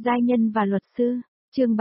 Giai nhân và luật sư, chương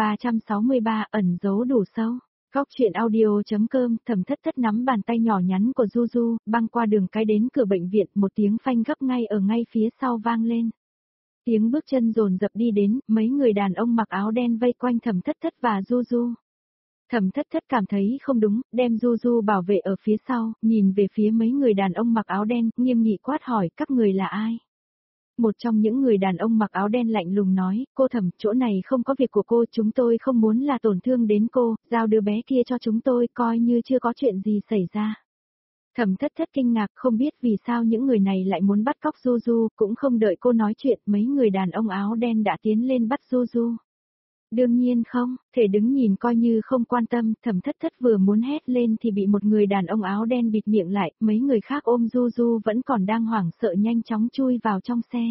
363 ẩn giấu đủ sâu. Góc truyện audio.com. Thẩm Thất Thất nắm bàn tay nhỏ nhắn của Du Du, băng qua đường cái đến cửa bệnh viện, một tiếng phanh gấp ngay ở ngay phía sau vang lên. Tiếng bước chân dồn dập đi đến, mấy người đàn ông mặc áo đen vây quanh Thẩm Thất Thất và Du Du. Thẩm Thất Thất cảm thấy không đúng, đem Du Du bảo vệ ở phía sau, nhìn về phía mấy người đàn ông mặc áo đen, nghiêm nghị quát hỏi các người là ai. Một trong những người đàn ông mặc áo đen lạnh lùng nói, cô Thẩm, chỗ này không có việc của cô, chúng tôi không muốn là tổn thương đến cô, giao đứa bé kia cho chúng tôi, coi như chưa có chuyện gì xảy ra. Thẩm Thất Thất kinh ngạc, không biết vì sao những người này lại muốn bắt cóc Du Du, cũng không đợi cô nói chuyện, mấy người đàn ông áo đen đã tiến lên bắt Du Du. Đương nhiên không, thể đứng nhìn coi như không quan tâm, Thẩm Thất Thất vừa muốn hét lên thì bị một người đàn ông áo đen bịt miệng lại, mấy người khác ôm Du Du vẫn còn đang hoảng sợ nhanh chóng chui vào trong xe.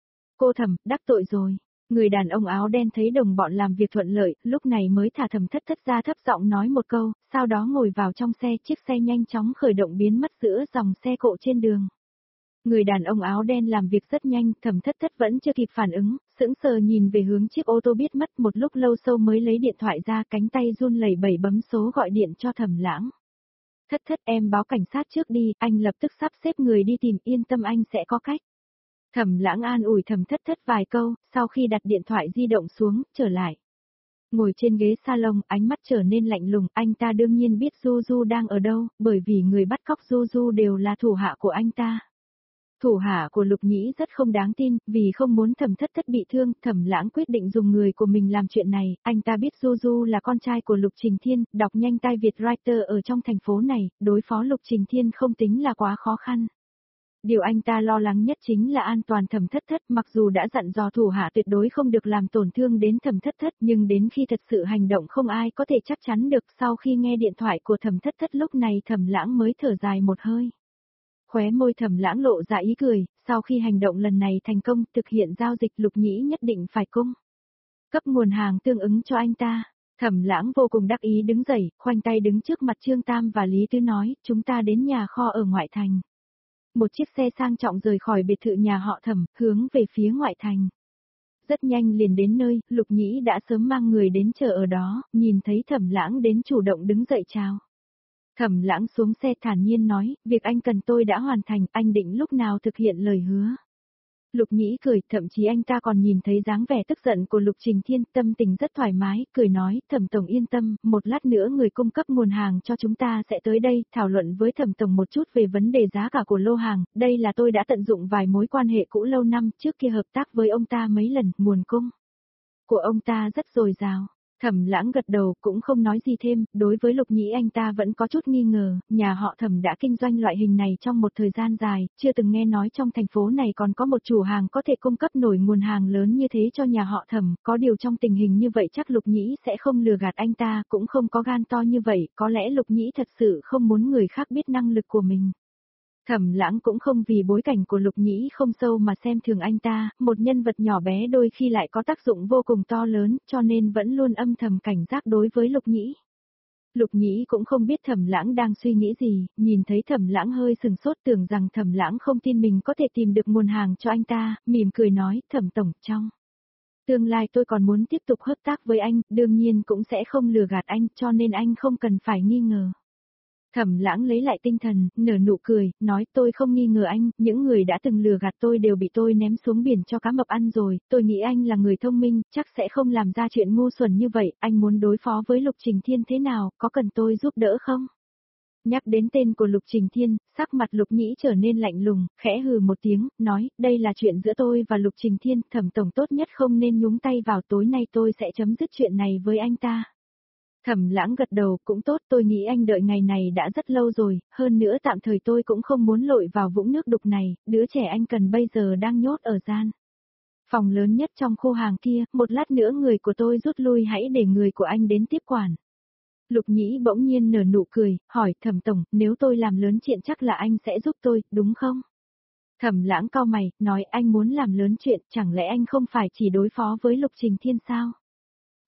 Cô Thẩm, đắc tội rồi. Người đàn ông áo đen thấy đồng bọn làm việc thuận lợi, lúc này mới thả Thẩm Thất Thất ra thấp giọng nói một câu, sau đó ngồi vào trong xe, chiếc xe nhanh chóng khởi động biến mất giữa dòng xe cộ trên đường. Người đàn ông áo đen làm việc rất nhanh, Thẩm Thất Thất vẫn chưa kịp phản ứng, sững sờ nhìn về hướng chiếc ô tô biết mất, một lúc lâu sau mới lấy điện thoại ra, cánh tay run lẩy bẩy bấm số gọi điện cho Thẩm Lãng. Thất Thất, em báo cảnh sát trước đi, anh lập tức sắp xếp người đi tìm, yên tâm anh sẽ có cách. Thẩm Lãng an ủi Thẩm Thất Thất vài câu, sau khi đặt điện thoại di động xuống, trở lại. Ngồi trên ghế salon, ánh mắt trở nên lạnh lùng, anh ta đương nhiên biết Du Du đang ở đâu, bởi vì người bắt cóc Du Du đều là thủ hạ của anh ta. Thủ hạ của Lục Nhĩ rất không đáng tin, vì không muốn Thẩm Thất Thất bị thương, Thẩm Lãng quyết định dùng người của mình làm chuyện này, anh ta biết Du Du là con trai của Lục Trình Thiên, đọc nhanh tai Việt writer ở trong thành phố này, đối phó Lục Trình Thiên không tính là quá khó khăn. Điều anh ta lo lắng nhất chính là an toàn Thẩm Thất Thất, mặc dù đã dặn dò thủ hạ tuyệt đối không được làm tổn thương đến Thẩm Thất Thất, nhưng đến khi thật sự hành động không ai có thể chắc chắn được. Sau khi nghe điện thoại của Thẩm Thất Thất lúc này Thẩm Lãng mới thở dài một hơi. Khóe môi Thẩm Lãng lộ ra ý cười, sau khi hành động lần này thành công, thực hiện giao dịch Lục Nhĩ nhất định phải cung cấp nguồn hàng tương ứng cho anh ta. Thẩm Lãng vô cùng đắc ý đứng dậy, khoanh tay đứng trước mặt Trương Tam và Lý Tứ nói, chúng ta đến nhà kho ở ngoại thành. Một chiếc xe sang trọng rời khỏi biệt thự nhà họ Thẩm, hướng về phía ngoại thành. Rất nhanh liền đến nơi, Lục Nhĩ đã sớm mang người đến chờ ở đó, nhìn thấy Thẩm Lãng đến chủ động đứng dậy chào. Thẩm Lãng xuống xe thản nhiên nói, việc anh cần tôi đã hoàn thành, anh định lúc nào thực hiện lời hứa. Lục Nhĩ cười, thậm chí anh ta còn nhìn thấy dáng vẻ tức giận của Lục Trình Thiên, tâm tình rất thoải mái, cười nói, Thẩm Tổng yên tâm, một lát nữa người cung cấp nguồn hàng cho chúng ta sẽ tới đây, thảo luận với Thẩm Tổng một chút về vấn đề giá cả của lô hàng, đây là tôi đã tận dụng vài mối quan hệ cũ lâu năm, trước kia hợp tác với ông ta mấy lần, nguồn cung của ông ta rất dồi dào. Thẩm Lãng gật đầu, cũng không nói gì thêm, đối với Lục Nhĩ anh ta vẫn có chút nghi ngờ, nhà họ Thẩm đã kinh doanh loại hình này trong một thời gian dài, chưa từng nghe nói trong thành phố này còn có một chủ hàng có thể cung cấp nổi nguồn hàng lớn như thế cho nhà họ Thẩm, có điều trong tình hình như vậy chắc Lục Nhĩ sẽ không lừa gạt anh ta, cũng không có gan to như vậy, có lẽ Lục Nhĩ thật sự không muốn người khác biết năng lực của mình. Thẩm Lãng cũng không vì bối cảnh của Lục Nhĩ không sâu mà xem thường anh ta, một nhân vật nhỏ bé đôi khi lại có tác dụng vô cùng to lớn, cho nên vẫn luôn âm thầm cảnh giác đối với Lục Nhĩ. Lục Nhĩ cũng không biết Thẩm Lãng đang suy nghĩ gì, nhìn thấy Thẩm Lãng hơi sừng sốt tưởng rằng Thẩm Lãng không tin mình có thể tìm được nguồn hàng cho anh ta, mỉm cười nói, Thẩm Tổng, trong tương lai tôi còn muốn tiếp tục hợp tác với anh, đương nhiên cũng sẽ không lừa gạt anh, cho nên anh không cần phải nghi ngờ. Thẩm Lãng lấy lại tinh thần, nở nụ cười, nói tôi không nghi ngờ anh, những người đã từng lừa gạt tôi đều bị tôi ném xuống biển cho cá mập ăn rồi, tôi nghĩ anh là người thông minh, chắc sẽ không làm ra chuyện ngu xuẩn như vậy, anh muốn đối phó với Lục Trình Thiên thế nào, có cần tôi giúp đỡ không? Nhắc đến tên của Lục Trình Thiên, sắc mặt Lục Nhĩ trở nên lạnh lùng, khẽ hừ một tiếng, nói, đây là chuyện giữa tôi và Lục Trình Thiên, Thẩm Tổng tốt nhất không nên nhúng tay vào, tối nay tôi sẽ chấm dứt chuyện này với anh ta. Thẩm Lãng gật đầu, cũng tốt, tôi nghĩ anh đợi ngày này đã rất lâu rồi, hơn nữa tạm thời tôi cũng không muốn lội vào vũng nước đục này, đứa trẻ anh cần bây giờ đang nhốt ở gian phòng lớn nhất trong khu hàng kia, một lát nữa người của tôi rút lui, hãy để người của anh đến tiếp quản. Lục Nhĩ bỗng nhiên nở nụ cười, hỏi, Thẩm Tổng, nếu tôi làm lớn chuyện chắc là anh sẽ giúp tôi, đúng không? Thẩm Lãng cau mày, nói, anh muốn làm lớn chuyện, chẳng lẽ anh không phải chỉ đối phó với Lục Trình Thiên sao?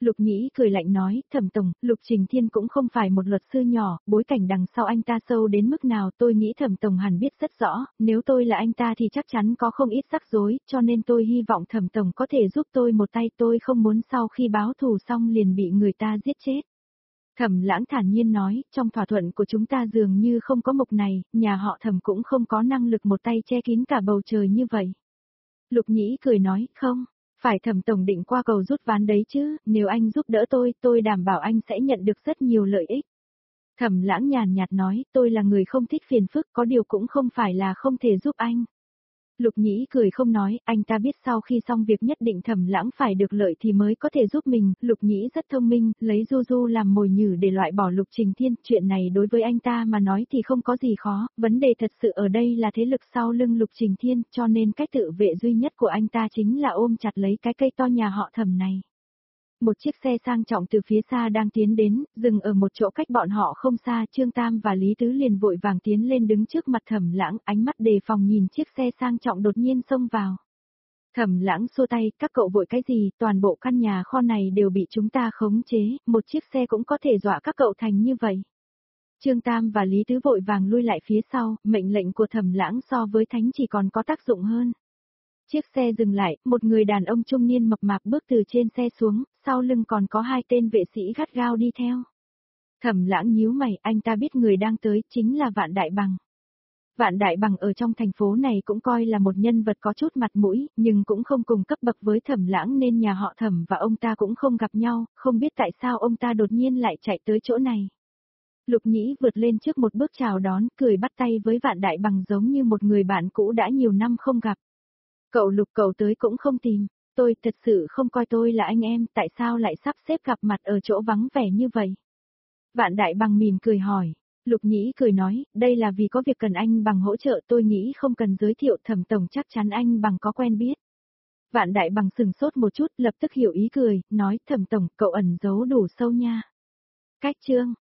Lục Nhĩ cười lạnh nói, Thẩm tổng, Lục Trình Thiên cũng không phải một luật sư nhỏ, bối cảnh đằng sau anh ta sâu đến mức nào tôi nghĩ Thẩm tổng hẳn biết rất rõ, nếu tôi là anh ta thì chắc chắn có không ít rắc rối, cho nên tôi hy vọng Thẩm tổng có thể giúp tôi một tay, tôi không muốn sau khi báo thù xong liền bị người ta giết chết. Thẩm Lãng thản nhiên nói, trong thỏa thuận của chúng ta dường như không có mục này, nhà họ Thẩm cũng không có năng lực một tay che kín cả bầu trời như vậy. Lục Nhĩ cười nói, không. Phải Thẩm tổng định qua cầu rút ván đấy chứ, nếu anh giúp đỡ tôi đảm bảo anh sẽ nhận được rất nhiều lợi ích. Thẩm Lãng nhàn nhạt nói, tôi là người không thích phiền phức, có điều cũng không phải là không thể giúp anh. Lục Nhĩ cười không nói, anh ta biết sau khi xong việc nhất định Thẩm Lãng phải được lợi thì mới có thể giúp mình, Lục Nhĩ rất thông minh, lấy Du Du làm mồi nhử để loại bỏ Lục Trình Thiên, chuyện này đối với anh ta mà nói thì không có gì khó, vấn đề thật sự ở đây là thế lực sau lưng Lục Trình Thiên, cho nên cách tự vệ duy nhất của anh ta chính là ôm chặt lấy cái cây to nhà họ Thẩm này. Một chiếc xe sang trọng từ phía xa đang tiến đến, dừng ở một chỗ cách bọn họ không xa, Trương Tam và Lý Tứ liền vội vàng tiến lên đứng trước mặt Thẩm Lãng, ánh mắt đề phòng nhìn chiếc xe sang trọng đột nhiên xông vào. Thẩm Lãng xua tay, các cậu vội cái gì, toàn bộ căn nhà kho này đều bị chúng ta khống chế, một chiếc xe cũng có thể dọa các cậu thành như vậy. Trương Tam và Lý Tứ vội vàng lui lại phía sau, mệnh lệnh của Thẩm Lãng so với thánh chỉ còn có tác dụng hơn. Chiếc xe dừng lại, một người đàn ông trung niên mập mạp bước từ trên xe xuống, sau lưng còn có hai tên vệ sĩ gắt gao đi theo. Thẩm Lãng nhíu mày, anh ta biết người đang tới chính là Vạn Đại Bằng. Vạn Đại Bằng ở trong thành phố này cũng coi là một nhân vật có chút mặt mũi, nhưng cũng không cùng cấp bậc với Thẩm Lãng nên nhà họ Thẩm và ông ta cũng không gặp nhau, không biết tại sao ông ta đột nhiên lại chạy tới chỗ này. Lục Nhĩ vượt lên trước một bước chào đón, cười bắt tay với Vạn Đại Bằng giống như một người bạn cũ đã nhiều năm không gặp. Cậu Lục cậu tới cũng không tìm, tôi thật sự không coi tôi là anh em, tại sao lại sắp xếp gặp mặt ở chỗ vắng vẻ như vậy? Vạn Đại Bằng mỉm cười hỏi, Lục Nhĩ cười nói, đây là vì có việc cần anh Bằng hỗ trợ, tôi nghĩ không cần giới thiệu, Thẩm tổng chắc chắn anh Bằng có quen biết. Vạn Đại Bằng sừng sốt một chút, lập tức hiểu ý cười, nói, Thẩm tổng, cậu ẩn giấu đủ sâu nha. Cách chương